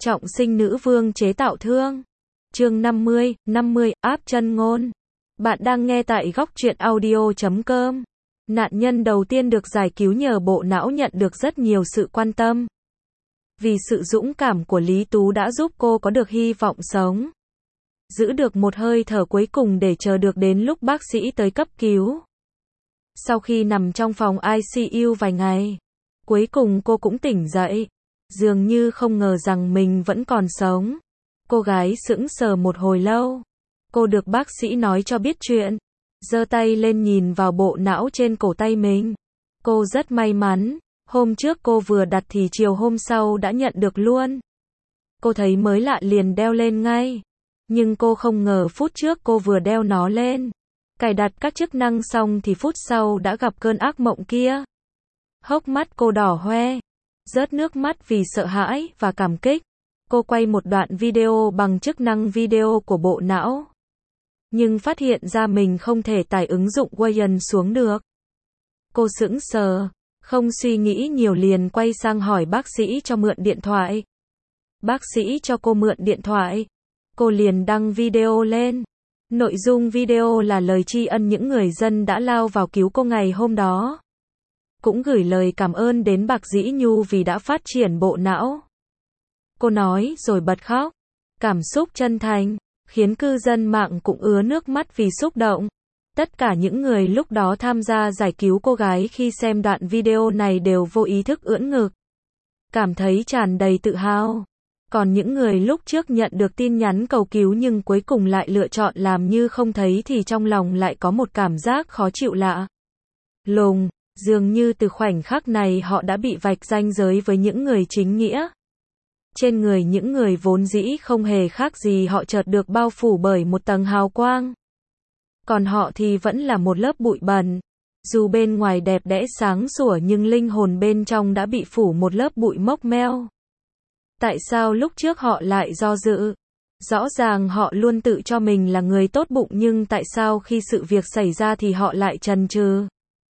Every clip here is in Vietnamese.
Trọng sinh nữ vương chế tạo thương. Chương 50, áp chân ngôn. Bạn đang nghe tại góc truyện audio.com. Nạn nhân đầu tiên được giải cứu nhờ bộ não nhận được rất nhiều sự quan tâm. Vì sự dũng cảm của Lý Tú đã giúp cô có được hy vọng sống. Giữ được một hơi thở cuối cùng để chờ được đến lúc bác sĩ tới cấp cứu. Sau khi nằm trong phòng ICU vài ngày, cuối cùng cô cũng tỉnh dậy. Dường như không ngờ rằng mình vẫn còn sống. Cô gái sững sờ một hồi lâu. Cô được bác sĩ nói cho biết chuyện. Giơ tay lên nhìn vào bộ não trên cổ tay mình. Cô rất may mắn. Hôm trước cô vừa đặt thì chiều hôm sau đã nhận được luôn. Cô thấy mới lạ liền đeo lên ngay. Nhưng cô không ngờ phút trước cô vừa đeo nó lên, cài đặt các chức năng xong thì phút sau đã gặp cơn ác mộng kia. Hốc mắt cô đỏ hoe, rớt nước mắt vì sợ hãi và cảm kích. Cô quay một đoạn video bằng chức năng video của bộ não. Nhưng phát hiện ra mình không thể tải ứng dụng Wayan xuống được. Cô sững sờ, không suy nghĩ nhiều liền quay sang hỏi bác sĩ cho mượn điện thoại. Bác sĩ cho cô mượn điện thoại. Cô liền đăng video lên. Nội dung video là lời tri ân những người dân đã lao vào cứu cô ngày hôm đó. Cũng gửi lời cảm ơn đến Bạc Dĩ Nhu vì đã phát triển bộ não. Cô nói rồi bật khóc. Cảm xúc chân thành, khiến cư dân mạng cũng ứa nước mắt vì xúc động. Tất cả những người lúc đó tham gia giải cứu cô gái khi xem đoạn video này đều vô ý thức ưỡn ngực. Cảm thấy tràn đầy tự hào. Còn những người lúc trước nhận được tin nhắn cầu cứu nhưng cuối cùng lại lựa chọn làm như không thấy thì trong lòng lại có một cảm giác khó chịu lạ lùng, dường như từ khoảnh khắc này họ đã bị vạch ranh giới với những người chính nghĩa. Trên người những người vốn dĩ không hề khác gì họ chợt được bao phủ bởi một tầng hào quang. Còn họ thì vẫn là một lớp bụi bẩn. Dù bên ngoài đẹp đẽ sáng sủa nhưng linh hồn bên trong đã bị phủ một lớp bụi mốc meo. Tại sao lúc trước họ lại do dự? Rõ ràng họ luôn tự cho mình là người tốt bụng nhưng tại sao khi sự việc xảy ra thì họ lại chần chừ?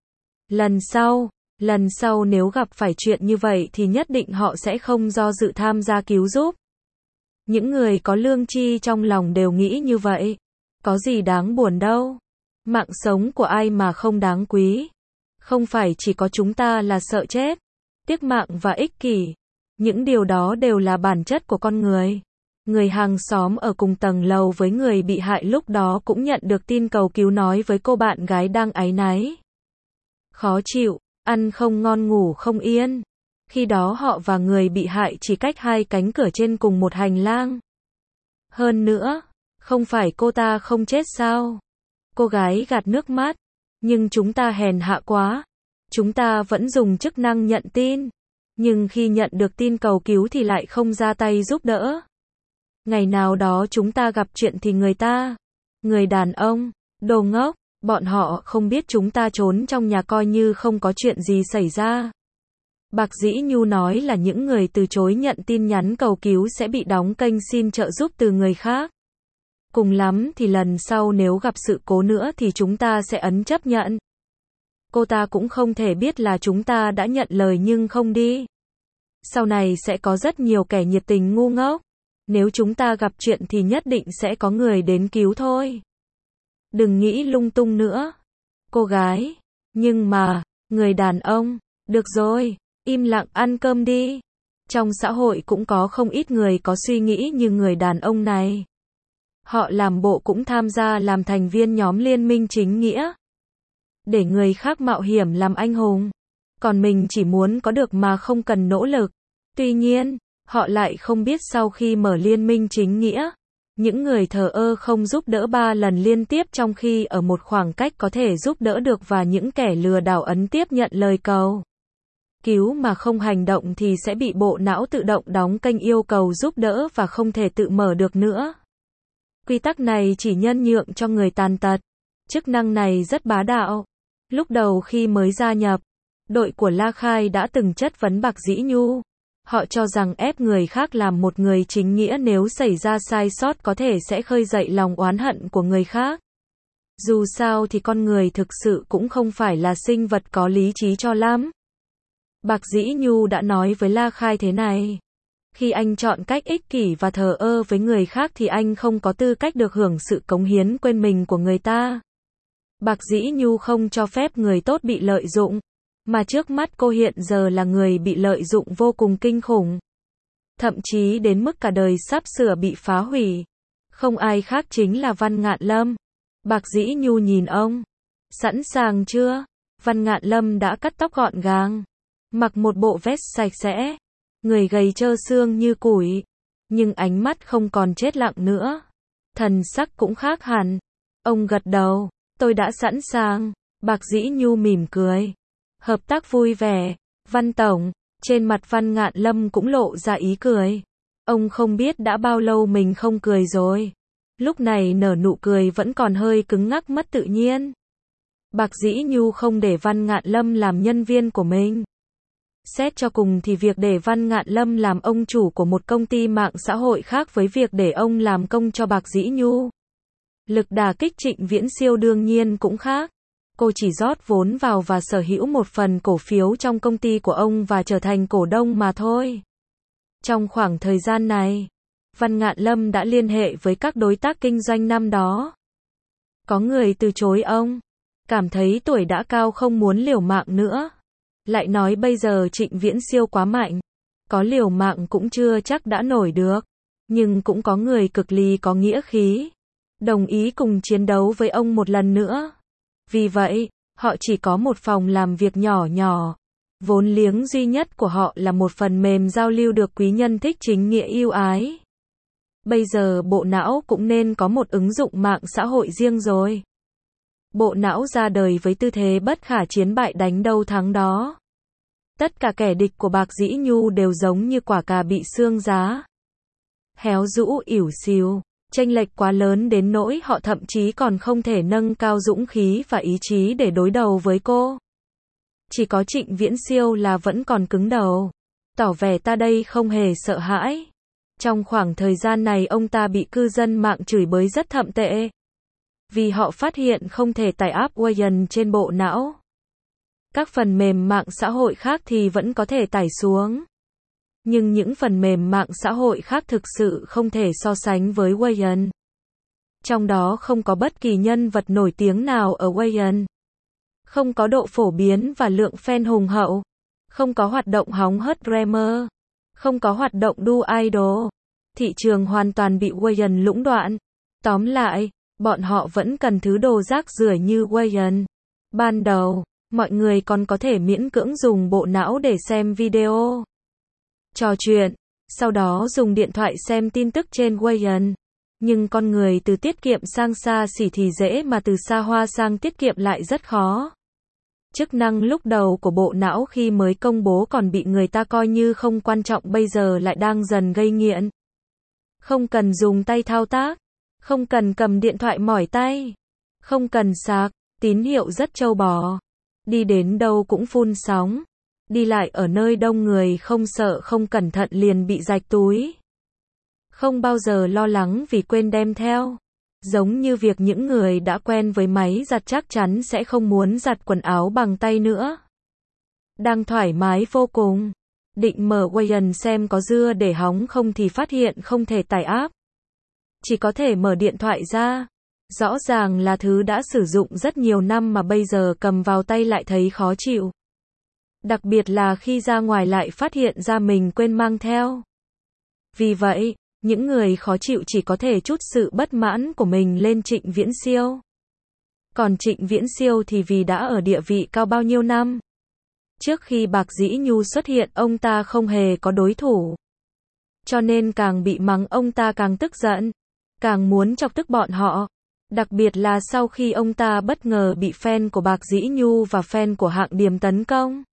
Lần sau nếu gặp phải chuyện như vậy thì nhất định họ sẽ không do dự tham gia cứu giúp. Những người có lương tri trong lòng đều nghĩ như vậy. Có gì đáng buồn đâu. Mạng sống của ai mà không đáng quý. Không phải chỉ có chúng ta là sợ chết, tiếc mạng và ích kỷ. Những điều đó đều là bản chất của con người. Người hàng xóm ở cùng tầng lầu với người bị hại lúc đó cũng nhận được tin cầu cứu nói với cô bạn gái đang áy náy. Khó chịu, ăn không ngon ngủ không yên. Khi đó họ và người bị hại chỉ cách hai cánh cửa trên cùng một hành lang. Hơn nữa, không phải cô ta không chết sao? Cô gái gạt nước mắt. Nhưng chúng ta hèn hạ quá. Chúng ta vẫn dùng chức năng nhận tin. Nhưng khi nhận được tin cầu cứu thì lại không ra tay giúp đỡ. Ngày nào đó chúng ta gặp chuyện thì người đàn ông, đồ ngốc, bọn họ không biết chúng ta trốn trong nhà coi như không có chuyện gì xảy ra. Bạc Dĩ Nhu nói là những người từ chối nhận tin nhắn cầu cứu sẽ bị đóng kênh xin trợ giúp từ người khác. Cùng lắm thì lần sau nếu gặp sự cố nữa thì chúng ta sẽ ấn chấp nhận. Cô ta cũng không thể biết là chúng ta đã nhận lời nhưng không đi. Sau này sẽ có rất nhiều kẻ nhiệt tình ngu ngốc. Nếu chúng ta gặp chuyện thì nhất định sẽ có người đến cứu thôi. Đừng nghĩ lung tung nữa. Cô gái. Nhưng mà, người đàn ông. Được rồi, im lặng ăn cơm đi. Trong xã hội cũng có không ít người có suy nghĩ như người đàn ông này. Họ làm bộ cũng tham gia làm thành viên nhóm liên minh chính nghĩa. Để người khác mạo hiểm làm anh hùng. Còn mình chỉ muốn có được mà không cần nỗ lực. Tuy nhiên, họ lại không biết sau khi mở liên minh chính nghĩa, những người thờ ơ không giúp đỡ 3 lần liên tiếp trong khi ở một khoảng cách có thể giúp đỡ được và những kẻ lừa đảo ấn tiếp nhận lời cầu cứu mà không hành động thì sẽ bị bộ não tự động đóng kênh yêu cầu giúp đỡ và không thể tự mở được nữa. Quy tắc này chỉ nhân nhượng cho người tàn tật. Chức năng này rất bá đạo. Lúc đầu khi mới gia nhập, đội của La Khai đã từng chất vấn Bạc Dĩ Nhu. Họ cho rằng ép người khác làm một người chính nghĩa nếu xảy ra sai sót có thể sẽ khơi dậy lòng oán hận của người khác. Dù sao thì con người thực sự cũng không phải là sinh vật có lý trí cho lắm. Bạc Dĩ Nhu đã nói với La Khai thế này. Khi anh chọn cách ích kỷ và thờ ơ với người khác thì anh không có tư cách được hưởng sự cống hiến quên mình của người ta. Bạc Dĩ Nhu không cho phép người tốt bị lợi dụng, mà trước mắt cô hiện giờ là người bị lợi dụng vô cùng kinh khủng. Thậm chí đến mức cả đời sắp sửa bị phá hủy. Không ai khác chính là Văn Ngạn Lâm. Bạc Dĩ Nhu nhìn ông. Sẵn sàng chưa? Văn Ngạn Lâm đã cắt tóc gọn gàng, mặc một bộ vest sạch sẽ, người gầy trơ xương như củi, nhưng ánh mắt không còn chết lặng nữa. Thần sắc cũng khác hẳn. Ông gật đầu, tôi đã sẵn sàng. Bạc Dĩ Nhu mỉm cười. Hợp tác vui vẻ. Văn Tổng, trên mặt Văn Ngạn Lâm cũng lộ ra ý cười. Ông không biết đã bao lâu mình không cười rồi. Lúc này nở nụ cười vẫn còn hơi cứng ngắc mất tự nhiên. Bạc Dĩ Nhu không để Văn Ngạn Lâm làm nhân viên của mình. Xét cho cùng thì việc để Văn Ngạn Lâm làm ông chủ của một công ty mạng xã hội khác với việc để ông làm công cho Bạc Dĩ Nhu. Lực đả kích Trịnh Viễn Siêu đương nhiên cũng khác. Cô chỉ rót vốn vào và sở hữu một phần cổ phiếu trong công ty của ông và trở thành cổ đông mà thôi. Trong khoảng thời gian này, Văn Ngạn Lâm đã liên hệ với các đối tác kinh doanh năm đó. Có người từ chối ông, cảm thấy tuổi đã cao không muốn liều mạng nữa. Lại nói bây giờ Trịnh Viễn Siêu quá mạnh, có liều mạng cũng chưa chắc đã nổi được. Nhưng cũng có người cực lì có nghĩa khí, đồng ý cùng chiến đấu với ông một lần nữa. Vì vậy, họ chỉ có một phòng làm việc nhỏ nhỏ. Vốn liếng duy nhất của họ là một phần mềm giao lưu được quý nhân thích chính nghĩa ưu ái. Bây giờ bộ não cũng nên có một ứng dụng mạng xã hội riêng rồi. Bộ não ra đời với tư thế bất khả chiến bại đánh đâu thắng đó. Tất cả kẻ địch của Bạc Dĩ Nhu đều giống như quả cà bị xương giá. Héo rũ ỉu xìu, chênh lệch quá lớn đến nỗi họ thậm chí còn không thể nâng cao dũng khí và ý chí để đối đầu với cô. Chỉ có Trịnh Viễn Siêu là vẫn còn cứng đầu, tỏ vẻ ta đây không hề sợ hãi. Trong khoảng thời gian này ông ta bị cư dân mạng chửi bới rất thậm tệ. Vì họ phát hiện không thể tải app Wayne trên bộ não. Các phần mềm mạng xã hội khác thì vẫn có thể tải xuống. Nhưng những phần mềm mạng xã hội khác thực sự không thể so sánh với Wayne. Trong đó không có bất kỳ nhân vật nổi tiếng nào ở Wayne. Không có độ phổ biến và lượng fan hùng hậu. Không có hoạt động hóng hớt Dreamer. Không có hoạt động đu idol. Thị trường hoàn toàn bị Wayne lũng đoạn. Tóm lại, bọn họ vẫn cần thứ đồ rác rưởi như Wayne. Ban đầu, mọi người còn có thể miễn cưỡng dùng bộ não để xem video, trò chuyện, sau đó dùng điện thoại xem tin tức trên Wayne. Nhưng con người từ tiết kiệm sang xa xỉ thì dễ mà từ xa hoa sang tiết kiệm lại rất khó. Chức năng lúc đầu của bộ não khi mới công bố còn bị người ta coi như không quan trọng, bây giờ lại đang dần gây nghiện. Không cần dùng tay thao tác, không cần cầm điện thoại mỏi tay, không cần sạc, tín hiệu rất trâu bò. Đi đến đâu cũng phun sóng. Đi lại ở nơi đông người không sợ không cẩn thận liền bị rạch túi. Không bao giờ lo lắng vì quên đem theo. Giống như việc những người đã quen với máy giặt chắc chắn sẽ không muốn giặt quần áo bằng tay nữa. Đang thoải mái vô cùng. Định mở Wayne xem có dưa để hóng không thì phát hiện không thể tải app. Chỉ có thể mở điện thoại ra. Rõ ràng là thứ đã sử dụng rất nhiều năm mà bây giờ cầm vào tay lại thấy khó chịu. Đặc biệt là khi ra ngoài lại phát hiện ra mình quên mang theo. Vì vậy, những người khó chịu chỉ có thể trút sự bất mãn của mình lên Trịnh Viễn Siêu. Còn Trịnh Viễn Siêu thì vì đã ở địa vị cao bao nhiêu năm. Trước khi Bạc Dĩ Nhu xuất hiện ông ta không hề có đối thủ. Cho nên càng bị mắng ông ta càng tức giận, càng muốn chọc tức bọn họ. Đặc biệt là sau khi ông ta bất ngờ bị fan của Bạc Dĩ Nhu và fan của Hạng Điềm tấn công.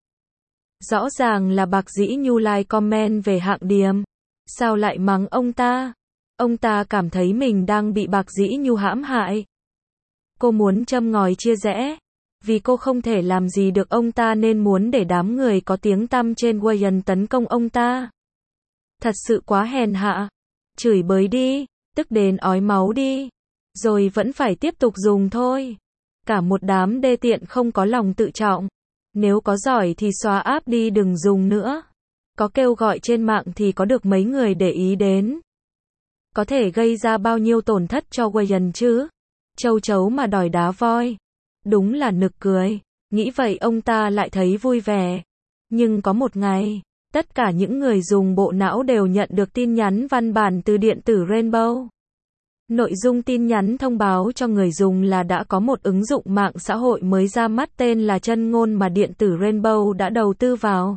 Rõ ràng là Bạc Dĩ Nhu like comment về Hạng Điềm. Sao lại mắng ông ta? Ông ta cảm thấy mình đang bị Bạc Dĩ Nhu hãm hại. Cô muốn châm ngòi chia rẽ. Vì cô không thể làm gì được ông ta nên muốn để đám người có tiếng tăm trên Wayne tấn công ông ta. Thật sự quá hèn hạ. Chửi bới đi, tức đến ói máu đi. Rồi vẫn phải tiếp tục dùng thôi. Cả một đám đê tiện không có lòng tự trọng. Nếu có giỏi thì xóa app đi đừng dùng nữa. Có kêu gọi trên mạng thì có được mấy người để ý đến. Có thể gây ra bao nhiêu tổn thất cho Wayne chứ? Châu chấu mà đòi đá voi. Đúng là nực cười. Nghĩ vậy ông ta lại thấy vui vẻ. Nhưng có một ngày, tất cả những người dùng bộ não đều nhận được tin nhắn văn bản từ điện tử Rainbow. Nội dung tin nhắn thông báo cho người dùng là đã có một ứng dụng mạng xã hội mới ra mắt tên là Chân Ngôn mà điện tử Rainbow đã đầu tư vào.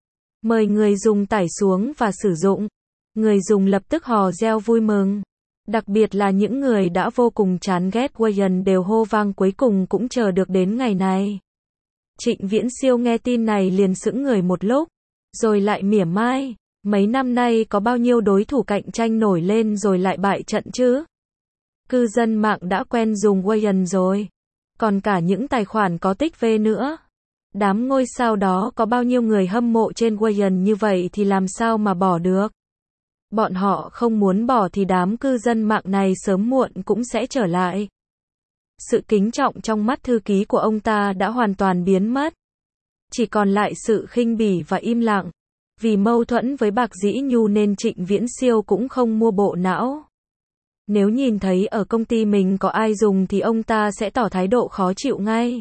Mời người dùng tải xuống và sử dụng. Người dùng lập tức hò reo vui mừng. Đặc biệt là những người đã vô cùng chán ghét Wayne đều hô vang cuối cùng cũng chờ được đến ngày này. Trịnh Viễn Siêu nghe tin này liền sững người một lúc, rồi lại mỉa mai. Mấy năm nay có bao nhiêu đối thủ cạnh tranh nổi lên rồi lại bại trận chứ? Cư dân mạng đã quen dùng Wayne rồi. Còn cả những tài khoản có tích V nữa. Đám ngôi sao đó có bao nhiêu người hâm mộ trên Wayne như vậy thì làm sao mà bỏ được? Bọn họ không muốn bỏ thì đám cư dân mạng này sớm muộn cũng sẽ trở lại. Sự kính trọng trong mắt thư ký của ông ta đã hoàn toàn biến mất. Chỉ còn lại sự khinh bỉ và im lặng. Vì mâu thuẫn với Bạc Dĩ Nhu nên Trịnh Viễn Siêu cũng không mua bộ não. Nếu nhìn thấy ở công ty mình có ai dùng thì ông ta sẽ tỏ thái độ khó chịu ngay.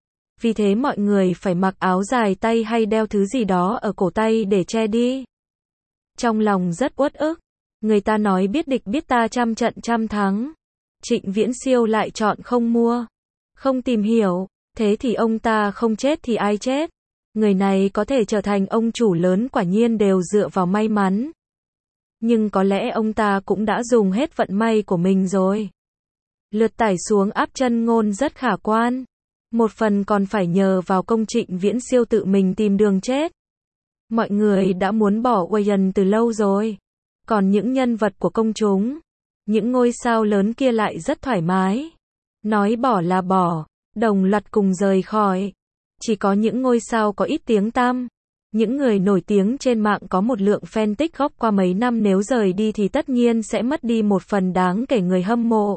Vì thế mọi người phải mặc áo dài tay hay đeo thứ gì đó ở cổ tay để che đi. Trong lòng rất uất ức. Người ta nói biết địch biết ta trăm trận trăm thắng. Trịnh Viễn Siêu lại chọn không mua. Không tìm hiểu. Thế thì ông ta không chết thì ai chết? Người này có thể trở thành ông chủ lớn quả nhiên đều dựa vào may mắn. Nhưng có lẽ ông ta cũng đã dùng hết vận may của mình rồi. Lượt tải xuống app Chân Ngôn rất khả quan. Một phần còn phải nhờ vào công Trịnh Viễn Siêu tự mình tìm đường chết. Mọi người đã muốn bỏ Wayne từ lâu rồi. Còn những nhân vật của công chúng, những ngôi sao lớn kia lại rất thoải mái. Nói bỏ là bỏ, đồng loạt cùng rời khỏi. Chỉ có những ngôi sao có ít tiếng tăm, những người nổi tiếng trên mạng có một lượng fan tích góp qua mấy năm nếu rời đi thì tất nhiên sẽ mất đi một phần đáng kể người hâm mộ.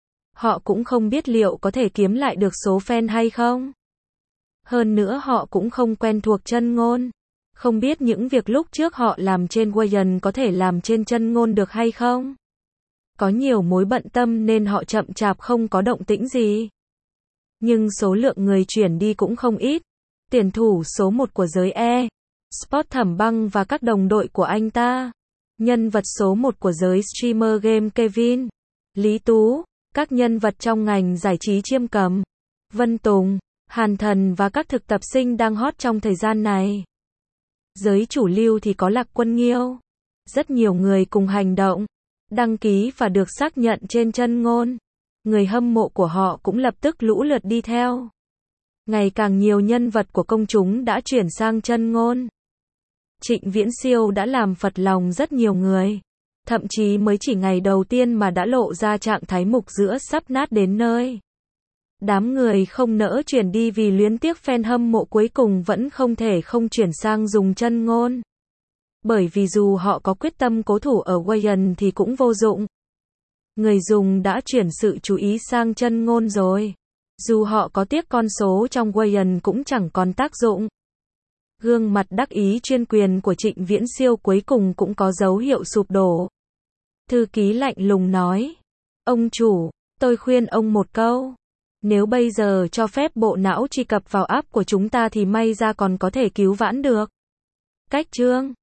Họ cũng không biết liệu có thể kiếm lại được số fan hay không. Hơn nữa họ cũng không quen thuộc Chân Ngôn. Không biết những việc lúc trước họ làm trên Wayne có thể làm trên Chân Ngôn được hay không. Có nhiều mối bận tâm nên họ chậm chạp không có động tĩnh gì. Nhưng số lượng người chuyển đi cũng không ít. Tuyển thủ số 1 của giới Sport Thẩm Băng và các đồng đội của anh ta. Nhân vật số 1 của giới streamer game Kevin, Lý Tú, các nhân vật trong ngành giải trí Chiêm Cầm, Vân Tùng, Hàn Thần và các thực tập sinh đang hot trong thời gian này. Giới chủ lưu thì có Lạc Quân Nghiêu. Rất nhiều người cùng hành động, đăng ký và được xác nhận trên Chân Ngôn. Người hâm mộ của họ cũng lập tức lũ lượt đi theo. Ngày càng nhiều nhân vật của công chúng đã chuyển sang Chân Ngôn. Trịnh Viễn Siêu đã làm phật lòng rất nhiều người. Thậm chí mới chỉ ngày đầu tiên mà đã lộ ra trạng thái mục giữa sắp nát đến nơi. Đám người không nỡ chuyển đi vì luyến tiếc fan hâm mộ cuối cùng vẫn không thể không chuyển sang dùng Chân Ngôn. Bởi vì dù họ có quyết tâm cố thủ ở Wayne thì cũng vô dụng. Người dùng đã chuyển sự chú ý sang Chân Ngôn rồi. Dù họ có tiếc con số trong Wayne cũng chẳng còn tác dụng. Gương mặt đắc ý chuyên quyền của Trịnh Viễn Siêu cuối cùng cũng có dấu hiệu sụp đổ. Thư ký lạnh lùng nói. Ông chủ, tôi khuyên ông một câu. Nếu bây giờ cho phép bộ não truy cập vào app của chúng ta thì may ra còn có thể cứu vãn được. Cách chương